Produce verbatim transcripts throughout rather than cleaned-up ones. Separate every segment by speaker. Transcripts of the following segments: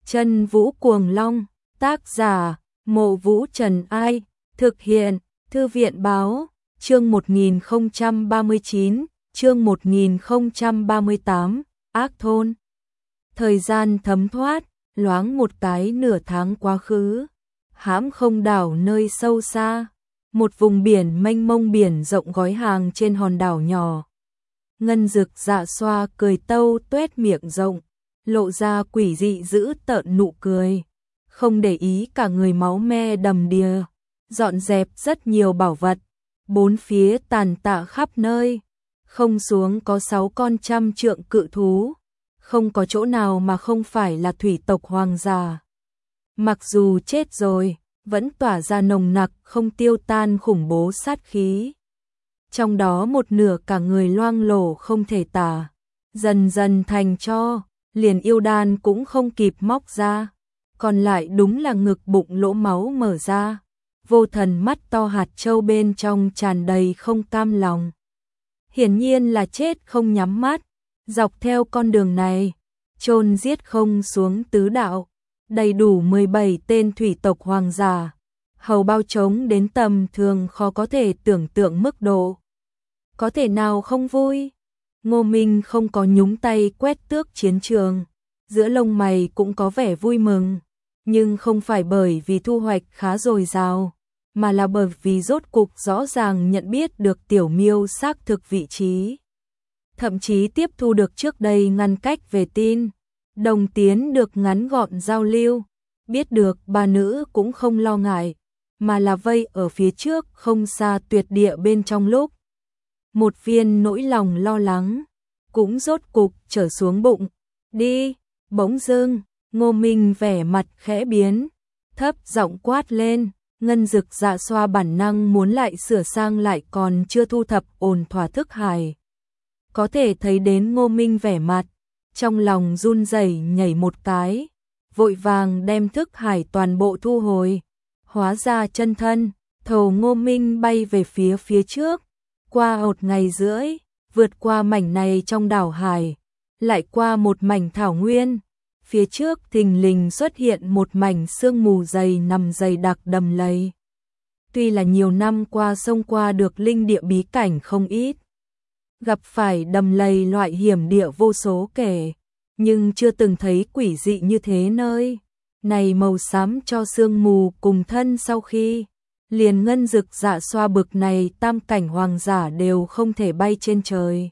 Speaker 1: Chân Vũ Cuồng Long, tác giả, Mộ Vũ Trần Ai, thực hiện, Thư viện Báo, chương một nghìn không trăm ba mươi chín, chương một nghìn không trăm ba mươi tám, Ác Thôn. Thời gian thấm thoát, loáng một cái nửa tháng quá khứ, hãm không đảo nơi sâu xa, một vùng biển mênh mông biển rộng gói hàng trên hòn đảo nhỏ. Ngân Dực Dạ Xoa cười tâu tuét miệng rộng, lộ ra quỷ dị dữ tợn nụ cười, không để ý cả người máu me đầm đìa, dọn dẹp rất nhiều bảo vật, bốn phía tàn tạ khắp nơi, không xuống có sáu con trăm trượng cự thú, không có chỗ nào mà không phải là thủy tộc hoàng giả. Mặc dù chết rồi, vẫn tỏa ra nồng nặc không tiêu tan khủng bố sát khí. Trong đó một nửa cả người loang lổ không thể tả, dần dần thành tro, liền yêu đan cũng không kịp móc ra, còn lại đúng là ngực bụng lỗ máu mở ra, vô thần mắt to hạt châu bên trong tràn đầy không cam lòng. Hiển nhiên là chết không nhắm mắt, dọc theo con đường này, chôn giết không xuống tứ đạo, đầy đủ mười bảy tên thủy tộc hoàng giả, hầu bao trống đến tầm thường khó có thể tưởng tượng mức độ. Có thể nào không vui? Ngô Minh không có nhúng tay quét tước chiến trường, giữa lông mày cũng có vẻ vui mừng, nhưng không phải bởi vì thu hoạch khá dồi dào, mà là bởi vì rốt cục rõ ràng nhận biết được Tiểu Miêu xác thực vị trí. Thậm chí tiếp thu được trước đây ngăn cách về tin, đồng tiến được ngắn gọn giao lưu, biết được bà nữ cũng không lo ngại, mà là vây ở phía trước không xa tuyệt địa bên trong lúc. Một viên nỗi lòng lo lắng, cũng rốt cục trở xuống bụng, đi, bỗng dưng, Ngô Minh vẻ mặt khẽ biến, thấp giọng quát lên, Ngân Dực Dạ Xoa bản năng muốn lại sửa sang lại còn chưa thu thập ổn thỏa thức hải. Có thể thấy đến Ngô Minh vẻ mặt, trong lòng run rẩy nhảy một cái, vội vàng đem thức hải toàn bộ thu hồi, hóa ra chân thân, thầu Ngô Minh bay về phía phía trước, qua một ngày rưỡi, vượt qua mảnh này trong đảo hải, lại qua một mảnh thảo nguyên, phía trước thình lình xuất hiện một mảnh sương mù dày nằm dày đặc đầm lầy. Tuy là nhiều năm qua sông qua được linh địa bí cảnh không ít, gặp phải đầm lầy loại hiểm địa vô số kể, nhưng chưa từng thấy quỷ dị như thế nơi. Này màu xám cho sương mù cùng thân sau khi, liền Ngân Dực Dạ Xoa bực này tam cảnh hoàng giả đều không thể bay trên trời.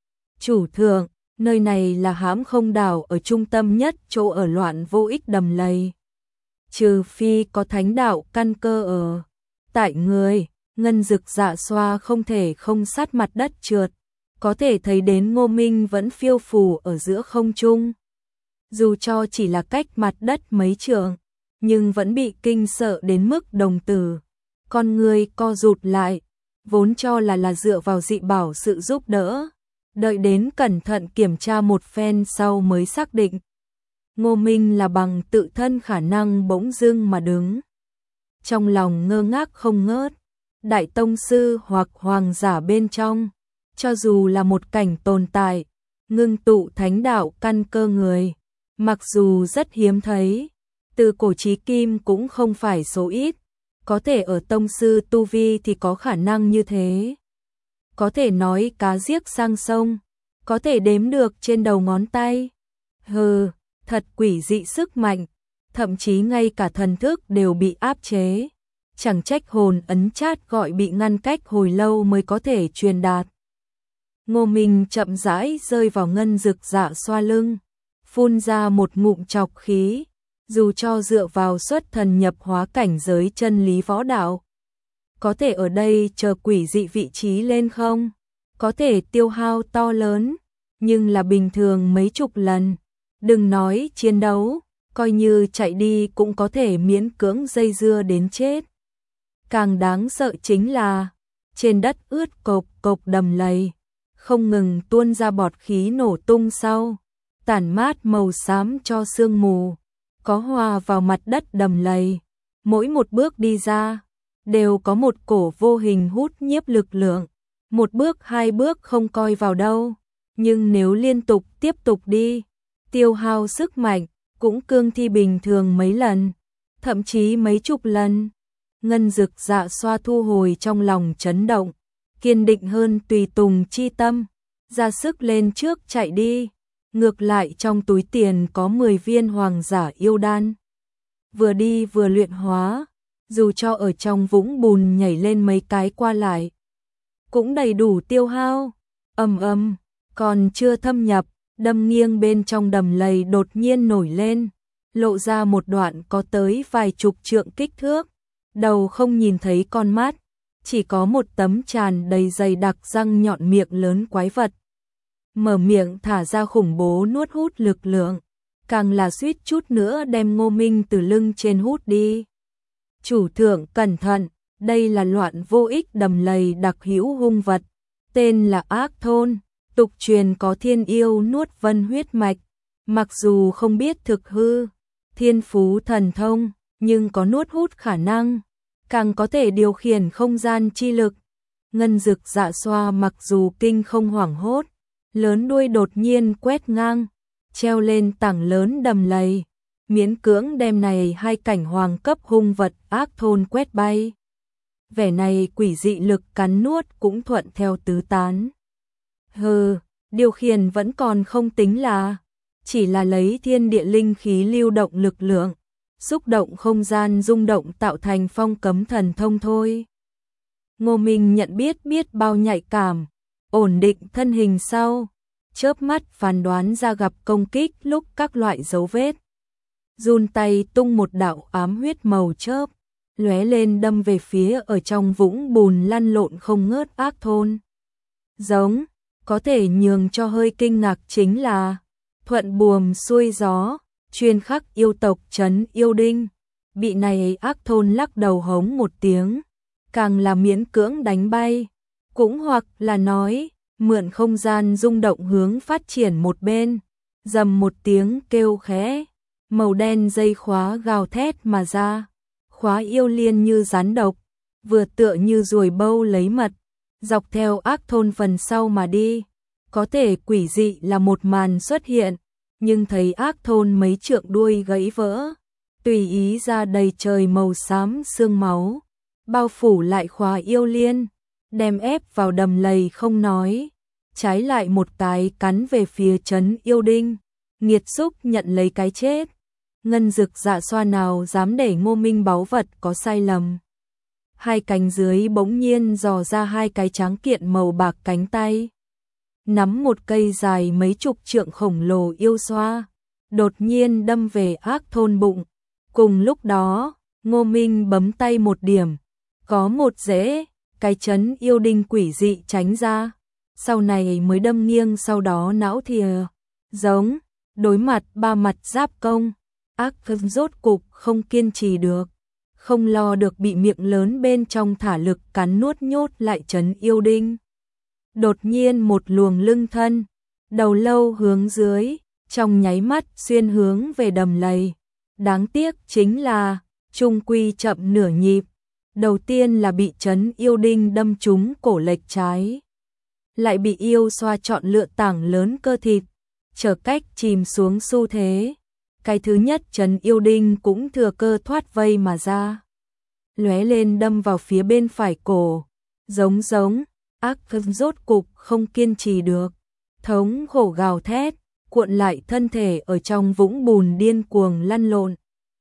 Speaker 1: Chủ thượng, nơi này là hãm không đảo ở trung tâm nhất chỗ ở loạn vô ích đầm lầy. Trừ phi có thánh đạo căn cơ ở tại người, Ngân Dực Dạ Xoa không thể không sát mặt đất trượt, có thể thấy đến Ngô Minh vẫn phiêu phù ở giữa không trung. Dù cho chỉ là cách mặt đất mấy trượng, nhưng vẫn bị kinh sợ đến mức đồng tử. Con người co rụt lại, vốn cho là là dựa vào dị bảo sự giúp đỡ. Đợi đến cẩn thận kiểm tra một phen sau mới xác định. Ngô Minh là bằng tự thân khả năng bỗng dưng mà đứng. Trong lòng ngơ ngác không ngớt, đại tông sư hoặc hoàng giả bên trong, cho dù là một cảnh tồn tại, ngưng tụ thánh đạo căn cơ người, mặc dù rất hiếm thấy, từ cổ chí kim cũng không phải số ít, có thể ở tông sư tu vi thì có khả năng như thế. Có thể nói cá giếc sang sông, có thể đếm được trên đầu ngón tay. Hừ, thật quỷ dị sức mạnh, thậm chí ngay cả thần thức đều bị áp chế. Chẳng trách hồn ấn chát gọi bị ngăn cách hồi lâu mới có thể truyền đạt. Ngô Minh chậm rãi rơi vào Ngân Dực Dạ Xoa lưng, phun ra một ngụm trọc khí, dù cho dựa vào xuất thần nhập hóa cảnh giới chân lý võ đạo. Có thể ở đây chờ quỷ dị vị trí lên không? Có thể tiêu hao to lớn, nhưng là bình thường mấy chục lần. Đừng nói chiến đấu, coi như chạy đi cũng có thể miễn cưỡng dây dưa đến chết. Càng đáng sợ chính là, trên đất ướt cộc cộc đầm lầy, không ngừng tuôn ra bọt khí nổ tung sau, tản mát màu xám cho sương mù, có hòa vào mặt đất đầm lầy. Mỗi một bước đi ra, đều có một cổ vô hình hút nhiếp lực lượng, một bước hai bước không coi vào đâu, nhưng nếu liên tục tiếp tục đi, tiêu hao sức mạnh, cũng cương thi bình thường mấy lần, thậm chí mấy chục lần. Ngân Dực Dạ Xoa thu hồi trong lòng chấn động, kiên định hơn tùy tùng chi tâm, ra sức lên trước chạy đi. Ngược lại trong túi tiền có mười viên hoàng giả yêu đan. Vừa đi vừa luyện hóa, dù cho ở trong vũng bùn nhảy lên mấy cái qua lại, cũng đầy đủ tiêu hao. Ầm ầm, còn chưa thâm nhập, đâm nghiêng bên trong đầm lầy đột nhiên nổi lên, lộ ra một đoạn có tới vài chục trượng kích thước. Đầu không nhìn thấy con mắt, chỉ có một tấm tràn đầy dày đặc răng nhọn miệng lớn quái vật. Mở miệng thả ra khủng bố nuốt hút lực lượng, càng là suýt chút nữa đem Ngô Minh từ lưng trên hút đi. Chủ thượng cẩn thận, đây là loạn vô ích đầm lầy đặc hữu hung vật, tên là Ác Thôn, tục truyền có thiên yêu nuốt vân huyết mạch, mặc dù không biết thực hư, thiên phú thần thông, nhưng có nuốt hút khả năng, càng có thể điều khiển không gian chi lực. Ngân Dực Dạ Xoa mặc dù kinh không hoảng hốt, lớn đuôi đột nhiên quét ngang, treo lên tảng lớn đầm lầy, miễn cưỡng đem này hai cảnh hoàng cấp hung vật Ác Thôn quét bay. Vẻ này quỷ dị lực cắn nuốt cũng thuận theo tứ tán. Hừ, điều khiển vẫn còn không tính là, chỉ là lấy thiên địa linh khí lưu động lực lượng, xúc động không gian rung động tạo thành phong cấm thần thông thôi. Ngô Minh nhận biết biết bao nhạy cảm, ổn định thân hình sau, chớp mắt phán đoán ra gặp công kích lúc các loại dấu vết. Run tay tung một đạo ám huyết màu chớp, lóe lên đâm về phía ở trong vũng bùn lăn lộn không ngớt Ác Thôn. Giống, có thể nhường cho hơi kinh ngạc chính là, thuận buồm xuôi gió, chuyên khắc yêu tộc trấn yêu đinh, bị này Ác Thôn lắc đầu hống một tiếng, càng là miễn cưỡng đánh bay, cũng hoặc là nói, mượn không gian rung động hướng phát triển một bên, dầm một tiếng kêu khẽ, màu đen dây khóa gào thét mà ra, khóa yêu liên như rắn độc, vừa tựa như ruồi bâu lấy mật, dọc theo Ác Thôn phần sau mà đi. Có thể quỷ dị là một màn xuất hiện, nhưng thấy Ác Thôn mấy trượng đuôi gãy vỡ, tùy ý ra đầy trời màu xám xương máu, bao phủ lại khóa yêu liên, đem ép vào đầm lầy không nói, trái lại một cái cắn về phía trấn yêu đinh, nghiệt xúc nhận lấy cái chết. Ngân Dực Dạ Xoa nào dám để Ngô Minh báu vật có sai lầm. Hai cánh dưới bỗng nhiên dò ra hai cái tráng kiện màu bạc cánh tay, nắm một cây dài mấy chục trượng khổng lồ yêu xoa, đột nhiên đâm về Ác Thôn bụng. Cùng lúc đó, Ngô Minh bấm tay một điểm, có một rễ, cái trấn yêu đinh quỷ dị tránh ra, sau này mới đâm nghiêng, sau đó não thìa, giống, đối mặt ba mặt giáp công, Ác Thôn rốt cục không kiên trì được, không lo được bị miệng lớn bên trong thả lực cắn nuốt nhốt lại trấn yêu đinh. Đột nhiên một luồng lưng thân, đầu lâu hướng dưới, trong nháy mắt xuyên hướng về đầm lầy. Đáng tiếc chính là, trung quy chậm nửa nhịp, đầu tiên là bị trấn yêu đinh đâm trúng cổ lệch trái, lại bị yêu xoa chọn lựa tảng lớn cơ thịt, chờ cách chìm xuống xu thế. Cái thứ nhất trấn yêu đinh cũng thừa cơ thoát vây mà ra, lóe lên đâm vào phía bên phải cổ, giống giống. Ác Thôn rốt cục không kiên trì được, thống khổ gào thét, cuộn lại thân thể ở trong vũng bùn điên cuồng lăn lộn,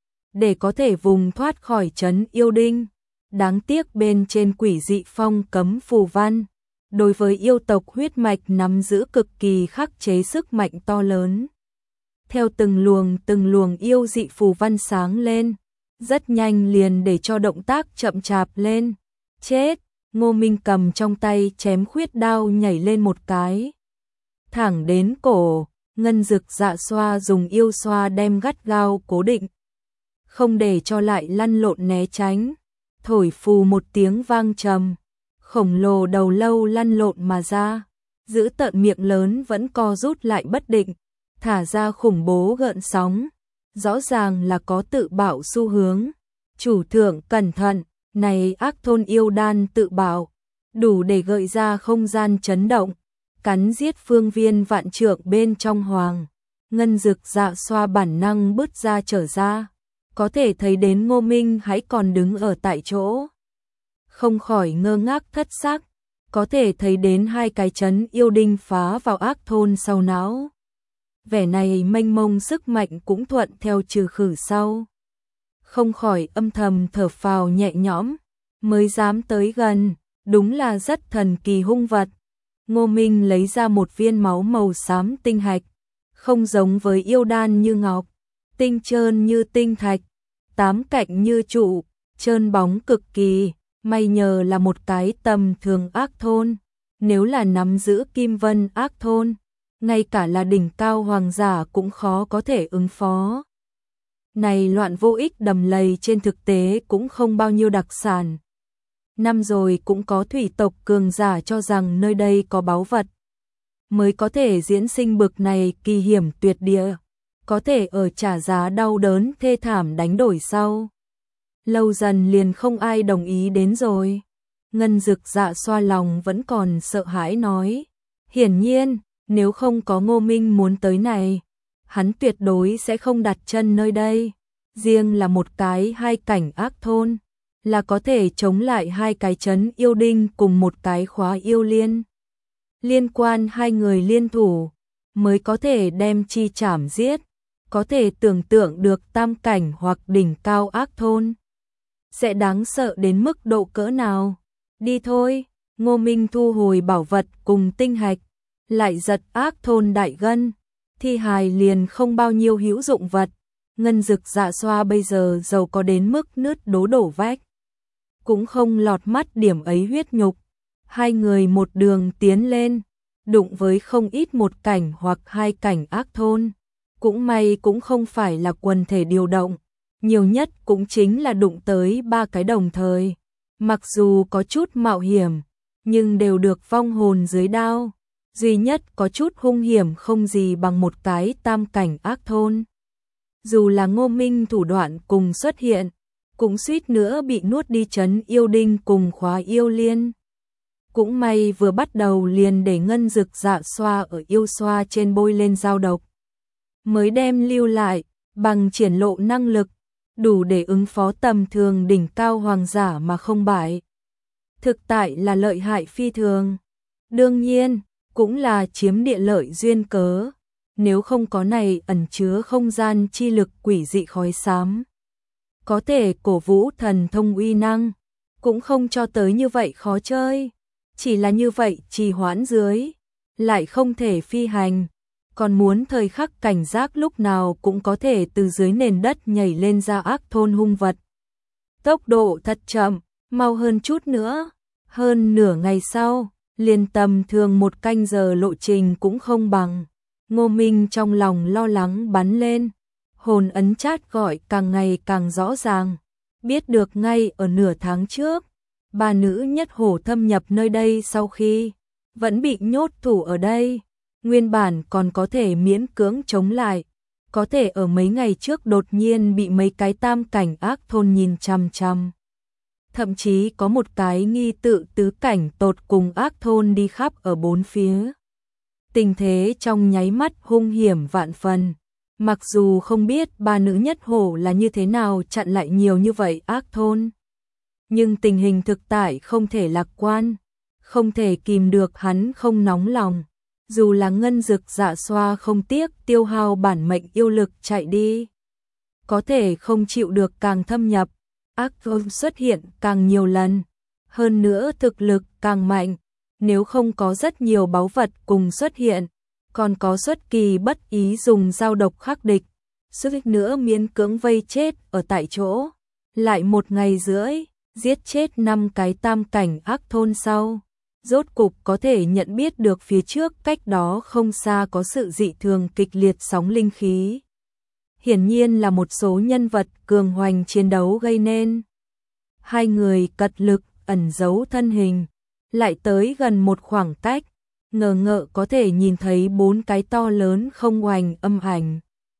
Speaker 1: để có thể vùng thoát khỏi trấn yêu đinh. Đáng tiếc bên trên quỷ dị phong cấm phù văn, đối với yêu tộc huyết mạch nắm giữ cực kỳ khắc chế sức mạnh to lớn. Theo từng luồng từng luồng yêu dị phù văn sáng lên, rất nhanh liền để cho động tác chậm chạp lên. Chết! Ngô Minh cầm trong tay chém khuyết đao nhảy lên một cái, thẳng đến cổ. Ngân Dực Dạ Xoa dùng yêu xoa đem gắt gao cố định, không để cho lại lăn lộn né tránh. Thổi phù một tiếng vang trầm, khổng lồ đầu lâu lăn lộn mà ra, giữ tợn miệng lớn vẫn co rút lại bất định, thả ra khủng bố gợn sóng, rõ ràng là có tự bạo xu hướng. Chủ thượng cẩn thận, này Ác Thôn yêu đan tự bạo, đủ để gợi ra không gian chấn động, cắn giết phương viên vạn trượng bên trong hoàng. Ngân Dực Dạ Xoa bản năng bứt ra trở ra, có thể thấy đến Ngô Minh hãy còn đứng ở tại chỗ. Không khỏi ngơ ngác thất sắc, có thể thấy đến hai cái chấn yêu đinh phá vào ác thôn sau não. Vẻ này mênh mông sức mạnh cũng thuận theo trừ khử sau. Không khỏi âm thầm thở phào nhẹ nhõm, mới dám tới gần, đúng là rất thần kỳ hung vật. Ngô Minh lấy ra một viên máu màu xám tinh hạch, không giống với yêu đan như ngọc, tinh trơn như tinh thạch, tám cạnh như trụ, trơn bóng cực kỳ, may nhờ là một cái tầm thường ác thôn, nếu là nắm giữ Kim Vân ác thôn, ngay cả là đỉnh cao hoàng giả cũng khó có thể ứng phó. Này loạn vô ích đầm lầy trên thực tế cũng không bao nhiêu đặc sản. Năm rồi cũng có thủy tộc cường giả cho rằng nơi đây có báu vật, mới có thể diễn sinh bực này kỳ hiểm tuyệt địa, có thể ở trả giá đau đớn thê thảm đánh đổi sau. Lâu dần liền không ai đồng ý đến rồi. Ngân Dực Dạ Xoa lòng vẫn còn sợ hãi nói, hiển nhiên, nếu không có Ngô Minh muốn tới này, hắn tuyệt đối sẽ không đặt chân nơi đây. Riêng là một cái hai cảnh ác thôn, là có thể chống lại hai cái chấn yêu đinh cùng một cái khóa yêu liên. Liên quan hai người liên thủ, mới có thể đem chi chảm giết, có thể tưởng tượng được tam cảnh hoặc đỉnh cao ác thôn sẽ đáng sợ đến mức độ cỡ nào. Đi thôi, Ngô Minh thu hồi bảo vật cùng tinh hạch, lại giật ác thôn đại gân, thi hài liền không bao nhiêu hữu dụng vật. Ngân Dực Dạ Xoa bây giờ giàu có đến mức nứt đố đổ vách, cũng không lọt mắt điểm ấy huyết nhục. Hai người một đường tiến lên, đụng với không ít một cảnh hoặc hai cảnh ác thôn. Cũng may cũng không phải là quần thể điều động, nhiều nhất cũng chính là đụng tới ba cái đồng thời. Mặc dù có chút mạo hiểm, nhưng đều được vong hồn dưới đao. Duy nhất có chút hung hiểm không gì bằng một cái tam cảnh ác thôn. Dù là Ngô Minh thủ đoạn cùng xuất hiện, cũng suýt nữa bị nuốt đi chấn yêu đinh cùng khóa yêu liên. Cũng may vừa bắt đầu liền để Ngân Dực Dạ Xoa ở yêu xoa trên bôi lên dao độc, mới đem lưu lại, bằng triển lộ năng lực, đủ để ứng phó tầm thường đỉnh cao hoàng giả mà không bại. Thực tại là lợi hại phi thường. Đương nhiên, cũng là chiếm địa lợi duyên cớ. Nếu không có này ẩn chứa không gian chi lực quỷ dị khói xám, có thể cổ vũ thần thông uy năng, cũng không cho tới như vậy khó chơi. Chỉ là như vậy trì hoãn dưới, lại không thể phi hành, còn muốn thời khắc cảnh giác lúc nào cũng có thể từ dưới nền đất nhảy lên ra ác thôn hung vật. Tốc độ thật chậm, mau hơn chút nữa. Hơn nửa ngày sau, liền tầm thường một canh giờ lộ trình cũng không bằng. Ngô Minh trong lòng lo lắng bắn lên, hồn ấn chát gọi càng ngày càng rõ ràng. Biết được ngay ở nửa tháng trước, ba nữ nhất hổ thâm nhập nơi đây sau khi vẫn bị nhốt thủ ở đây. Nguyên bản còn có thể miễn cưỡng chống lại, có thể ở mấy ngày trước đột nhiên bị mấy cái tam cảnh ác thôn nhìn chằm chằm. Thậm chí có một cái nghi tự tứ cảnh tột cùng ác thôn đi khắp ở bốn phía. Tình thế trong nháy mắt hung hiểm vạn phần. Mặc dù không biết ba nữ nhất hổ là như thế nào chặn lại nhiều như vậy ác thôn, nhưng tình hình thực tại không thể lạc quan, không thể kìm được hắn không nóng lòng. Dù là Ngân Dực Dạ Xoa không tiếc tiêu hao bản mệnh yêu lực chạy đi, có thể không chịu được càng thâm nhập, ác thôn xuất hiện càng nhiều lần, hơn nữa thực lực càng mạnh. Nếu không có rất nhiều báu vật cùng xuất hiện, còn có xuất kỳ bất ý dùng dao độc khắc địch, suýt nữa miễn cưỡng vây chết ở tại chỗ. Lại một ngày rưỡi, giết chết năm cái tam cảnh ác thôn sau, rốt cục có thể nhận biết được phía trước cách đó không xa có sự dị thường kịch liệt sóng linh khí. Hiển nhiên là một số nhân vật cường hoành chiến đấu gây nên. Hai người cật lực ẩn giấu thân hình, lại tới gần một khoảng cách, ngờ ngợ có thể nhìn thấy bốn cái to lớn không hoành âm ảnh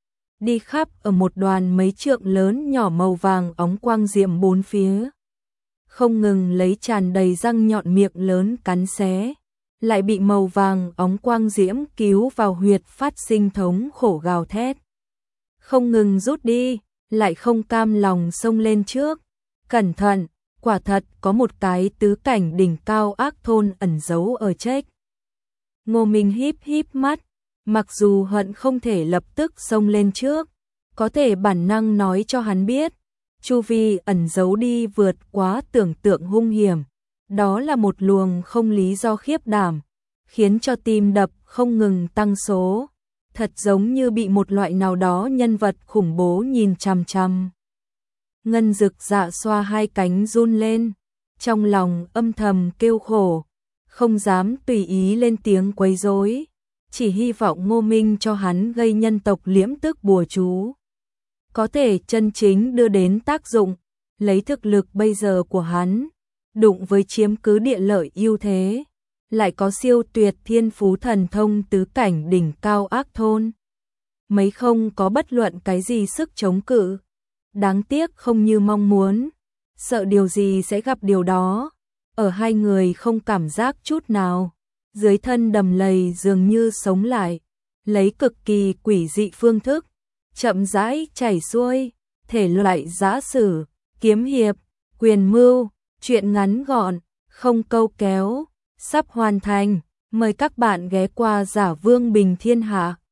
Speaker 1: đi khắp ở một đoàn mấy trượng lớn nhỏ màu vàng óng quang diệm bốn phía, không ngừng lấy tràn đầy răng nhọn miệng lớn cắn xé, lại bị màu vàng óng quang diễm cứu vào huyệt phát sinh thống khổ gào thét. Không ngừng rút đi, lại không cam lòng xông lên trước. Cẩn thận, quả thật có một cái tứ cảnh đỉnh cao ác thôn ẩn giấu ở trách. Ngô Minh híp híp mắt, mặc dù hận không thể lập tức xông lên trước, có thể bản năng nói cho hắn biết, chu vi ẩn giấu đi vượt quá tưởng tượng hung hiểm. Đó là một luồng không lý do khiếp đảm, khiến cho tim đập không ngừng tăng số, thật giống như bị một loại nào đó nhân vật khủng bố nhìn chằm chằm. Ngân Dực Dạ xoa hai cánh run lên, trong lòng âm thầm kêu khổ, không dám tùy ý lên tiếng quấy rối, chỉ hy vọng Ngô Minh cho hắn gây nhân tộc liễm tức bùa chú, có thể chân chính đưa đến tác dụng. Lấy thực lực bây giờ của hắn, đụng với chiếm cứ địa lợi ưu thế, lại có siêu tuyệt thiên phú thần thông tứ cảnh đỉnh cao ác thôn, mấy không có bất luận cái gì sức chống cự. Đáng tiếc không như mong muốn, sợ điều gì sẽ gặp điều đó. Ở hai người không cảm giác chút nào, dưới thân đầm lầy dường như sống lại, lấy cực kỳ quỷ dị phương thức, chậm rãi chảy xuôi, thể loại giã sử, kiếm hiệp, quyền mưu, truyện ngắn gọn, không câu kéo, sắp hoàn thành. Mời các bạn ghé qua Giả Vương Bình Thiên Hạ.